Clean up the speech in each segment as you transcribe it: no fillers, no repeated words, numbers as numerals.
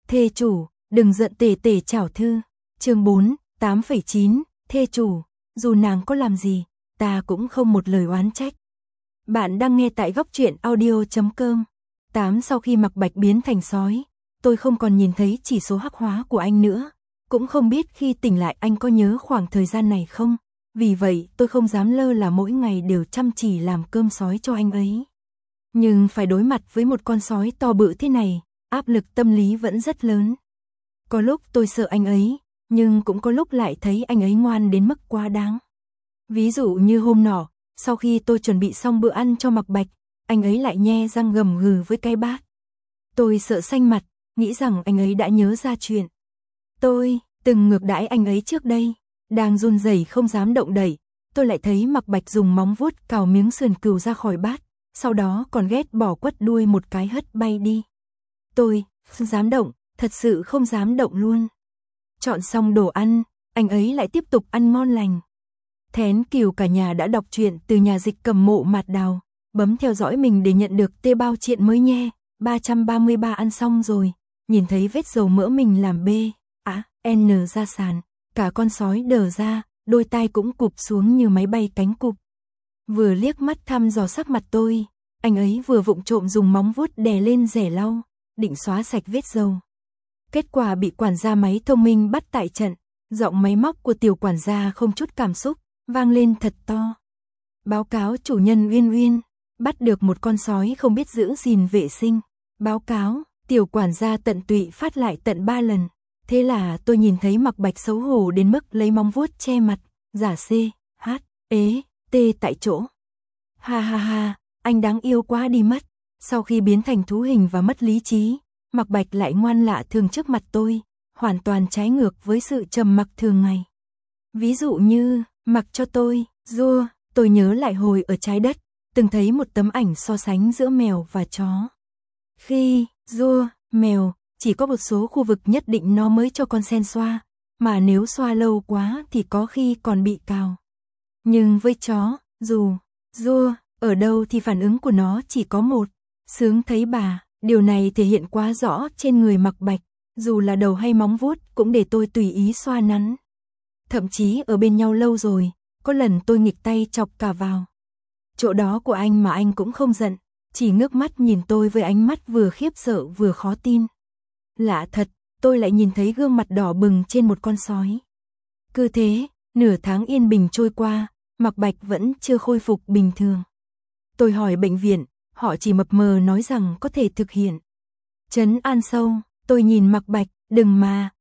Thê chủ, đừng giận tể tể chảo thư. Chương 4, 8,9, thê chủ, dù nàng có làm gì, ta cũng không một lời oán trách. Bạn đang nghe tại góc truyện audio.com. 8 Sau khi Mạc Bạch biến thành sói, tôi không còn nhìn thấy chỉ số hắc hóa của anh nữa, cũng không biết khi tỉnh lại anh có nhớ khoảng thời gian này không, vì vậy tôi không dám lơ là mỗi ngày đều chăm chỉ làm cơm sói cho anh ấy. Nhưng phải đối mặt với một con sói to bự thế này, áp lực tâm lý vẫn rất lớn. Có lúc tôi sợ anh ấy, nhưng cũng có lúc lại thấy anh ấy ngoan đến mức quá đáng. Ví dụ như hôm nọ, sau khi tôi chuẩn bị xong bữa ăn cho Mạc Bạch, anh ấy lại nhe răng gầm gừ với cái bát. Tôi sợ xanh mặt, nghĩ rằng anh ấy đã nhớ ra chuyện tôi từng ngược đãi anh ấy trước đây. Đang run rẩy không dám động đậy, tôi lại thấy Mạc Bạch dùng móng vuốt cào miếng sườn cừu ra khỏi bát, sau đó còn ghét bỏ quất đuôi một cái hất bay đi. Tôi không dám động, thật sự không dám động luôn. Chọn xong đồ ăn, anh ấy lại tiếp tục ăn ngon lành. Thén Kiều cả nhà đã đọc truyện Từ Nhà Dịch Cầm Mộ Mạt Đào, bấm theo dõi mình để nhận được tê bao truyện mới nhé. 333 ăn xong rồi, nhìn thấy vết dầu mỡ mình làm N ra sàn, cả con sói đờ ra, đôi tai cũng cụp xuống như máy bay cánh cụp. Vừa liếc mắt thăm dò sắc mặt tôi, anh ấy vừa vụng trộm dùng móng vuốt đè lên rẻ lau, định xóa sạch vết dầu. Kết quả bị quản gia máy thông minh bắt tại trận, giọng máy móc của tiểu quản gia không chút cảm xúc, vang lên thật to. Báo cáo chủ nhân Uyên Uyên, bắt được một con sói không biết giữ gìn vệ sinh. Báo cáo, tiểu quản gia tận tụy phát lại tận 3 lần. Thế là tôi nhìn thấy Mạc Bạch xấu hổ đến mức lấy móng vuốt che mặt, giả T tại chỗ. Ha ha ha, anh đáng yêu quá đi mất. Sau khi biến thành thú hình và mất lý trí, Mạc Bạch lại ngoan lạ thường trước mặt tôi, hoàn toàn trái ngược với sự trầm mặc thường ngày. Ví dụ như, mặc cho tôi, tôi nhớ lại hồi ở Trái Đất, từng thấy một tấm ảnh so sánh giữa mèo và chó. Khi, mèo, chỉ có một số khu vực nhất định nó mới cho con sen xoa, mà nếu xoa lâu quá thì có khi còn bị cào. Nhưng với chó, dù, ở đâu thì phản ứng của nó chỉ có một, sướng thấy bà. Điều này thể hiện quá rõ trên người Mạc Bạch, dù là đầu hay móng vuốt cũng để tôi tùy ý xoa nắn. Thậm chí ở bên nhau lâu rồi, có lần tôi nghịch tay chọc cả vào chỗ đó của anh mà anh cũng không giận, chỉ ngước mắt nhìn tôi với ánh mắt vừa khiếp sợ vừa khó tin. Lạ thật, tôi lại nhìn thấy gương mặt đỏ bừng trên một con sói. Cứ thế, nửa tháng yên bình trôi qua, Mạc Bạch vẫn chưa khôi phục bình thường. Tôi hỏi bệnh viện, họ chỉ mập mờ nói rằng có thể thực hiện. Trấn an sâu, tôi nhìn Mạc Bạch, đừng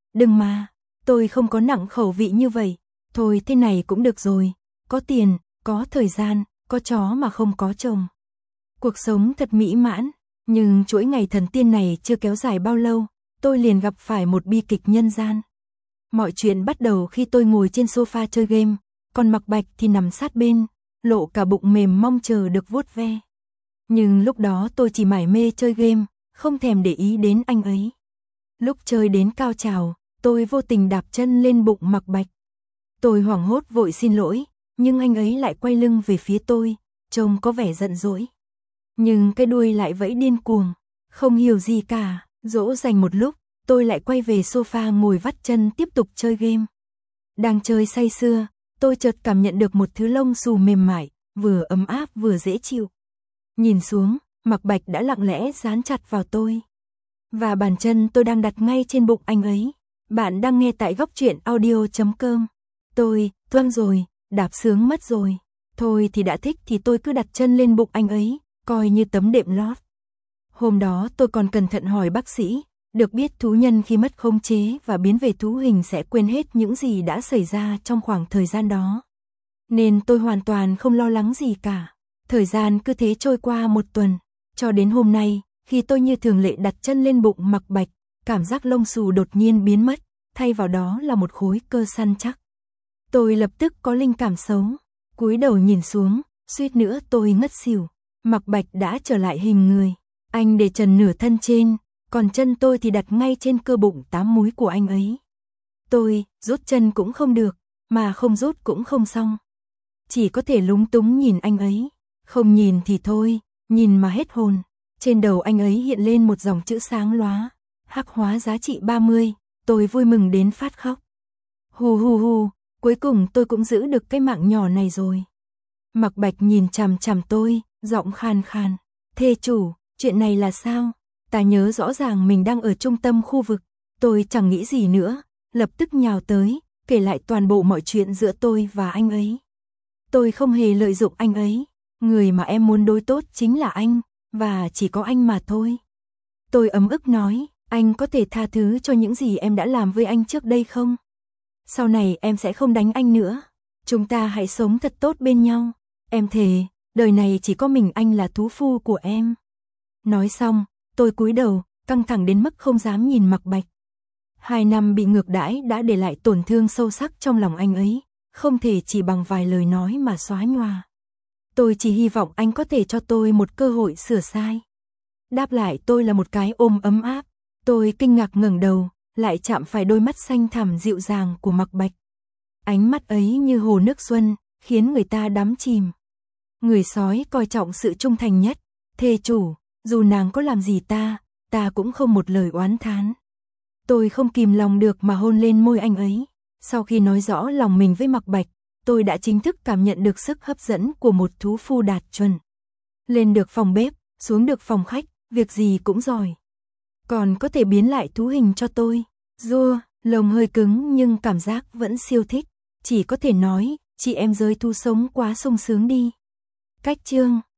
mà, tôi không có nặng khẩu vị như vậy. Thôi thế này cũng được rồi, có tiền, có thời gian, có chó mà không có chồng. Cuộc sống thật mỹ mãn, nhưng chuỗi ngày thần tiên này chưa kéo dài bao lâu, tôi liền gặp phải một bi kịch nhân gian. Mọi chuyện bắt đầu khi tôi ngồi trên sofa chơi game, còn Mạc Bạch thì nằm sát bên, lộ cả bụng mềm mong chờ được vuốt ve. Nhưng lúc đó tôi chỉ mải mê chơi game, không thèm để ý đến anh ấy. Lúc chơi đến cao trào, tôi vô tình đạp chân lên bụng Mạc Bạch. Tôi hoảng hốt vội xin lỗi, nhưng anh ấy lại quay lưng về phía tôi, trông có vẻ giận dỗi. Nhưng cái đuôi lại vẫy điên cuồng, không hiểu gì cả. Dỗ dành một lúc, tôi lại quay về sofa ngồi vắt chân tiếp tục chơi game. Đang chơi say sưa, tôi chợt cảm nhận được một thứ lông xù mềm mại, vừa ấm áp vừa dễ chịu. Nhìn xuống, Mạc Bạch đã lặng lẽ dán chặt vào tôi. Và bàn chân tôi đang đặt ngay trên bụng anh ấy. Bạn đang nghe tại góc truyện audio.com. Tôi, toang rồi, đạp sướng mất rồi. Thôi thì đã thích thì tôi cứ đặt chân lên bụng anh ấy, coi như tấm đệm lót. Hôm đó tôi còn cẩn thận hỏi bác sĩ, được biết thú nhân khi mất khống chế và biến về thú hình sẽ quên hết những gì đã xảy ra trong khoảng thời gian đó. Nên tôi hoàn toàn không lo lắng gì cả. Thời gian cứ thế trôi qua một tuần, cho đến hôm nay, khi tôi như thường lệ đặt chân lên bụng Mạc Bạch, cảm giác lông xù đột nhiên biến mất, thay vào đó là một khối cơ săn chắc. Tôi lập tức có linh cảm xấu, cúi đầu nhìn xuống, suýt nữa tôi ngất xỉu. Mạc Bạch đã trở lại hình người, anh để trần nửa thân trên, còn chân tôi thì đặt ngay trên cơ bụng 8 múi của anh ấy. Tôi, rút chân cũng không được, mà không rút cũng không xong. Chỉ có thể lúng túng nhìn anh ấy, không nhìn thì thôi, nhìn mà hết hồn. Trên đầu anh ấy hiện lên một dòng chữ sáng lóa, Hắc hóa giá trị 30, tôi vui mừng đến phát khóc. Hù hù hù, cuối cùng tôi cũng giữ được cái mạng nhỏ này rồi. Mạc Bạch nhìn chằm chằm tôi, giọng khan khan. Thê chủ, chuyện này là sao? Ta nhớ rõ ràng mình đang ở trung tâm khu vực. Tôi chẳng nghĩ gì nữa, lập tức nhào tới, kể lại toàn bộ mọi chuyện giữa tôi và anh ấy. Tôi không hề lợi dụng anh ấy. Người mà em muốn đối tốt chính là anh, và chỉ có anh mà thôi. Tôi ấm ức nói, anh có thể tha thứ cho những gì em đã làm với anh trước đây không? Sau này em sẽ không đánh anh nữa. Chúng ta hãy sống thật tốt bên nhau. Em thề, đời này chỉ có mình anh là thú phu của em. Nói xong, tôi cúi đầu, căng thẳng đến mức không dám nhìn Mạc Bạch. 2 năm bị ngược đãi đã để lại tổn thương sâu sắc trong lòng anh ấy, không thể chỉ bằng vài lời nói mà xóa nhòa. Tôi chỉ hy vọng anh có thể cho tôi một cơ hội sửa sai. Đáp lại tôi là một cái ôm ấm áp. Tôi kinh ngạc ngẩng đầu, lại chạm phải đôi mắt xanh thẳm dịu dàng của Mạc Bạch. Ánh mắt ấy như hồ nước xuân, khiến người ta đắm chìm. Người sói coi trọng sự trung thành nhất. Thê chủ, dù nàng có làm gì ta cũng không một lời oán thán. Tôi không kìm lòng được mà hôn lên môi anh ấy. Sau khi nói rõ lòng mình với Mạc Bạch, tôi đã chính thức cảm nhận được sức hấp dẫn của một thú phu đạt chuẩn. Lên được phòng bếp, xuống được phòng khách, việc gì cũng giỏi. Còn có thể biến lại thú hình cho tôi. Rua, lồng hơi cứng nhưng cảm giác vẫn siêu thích. Chỉ có thể nói, chị em giới thú sống quá sung sướng đi. Cách chương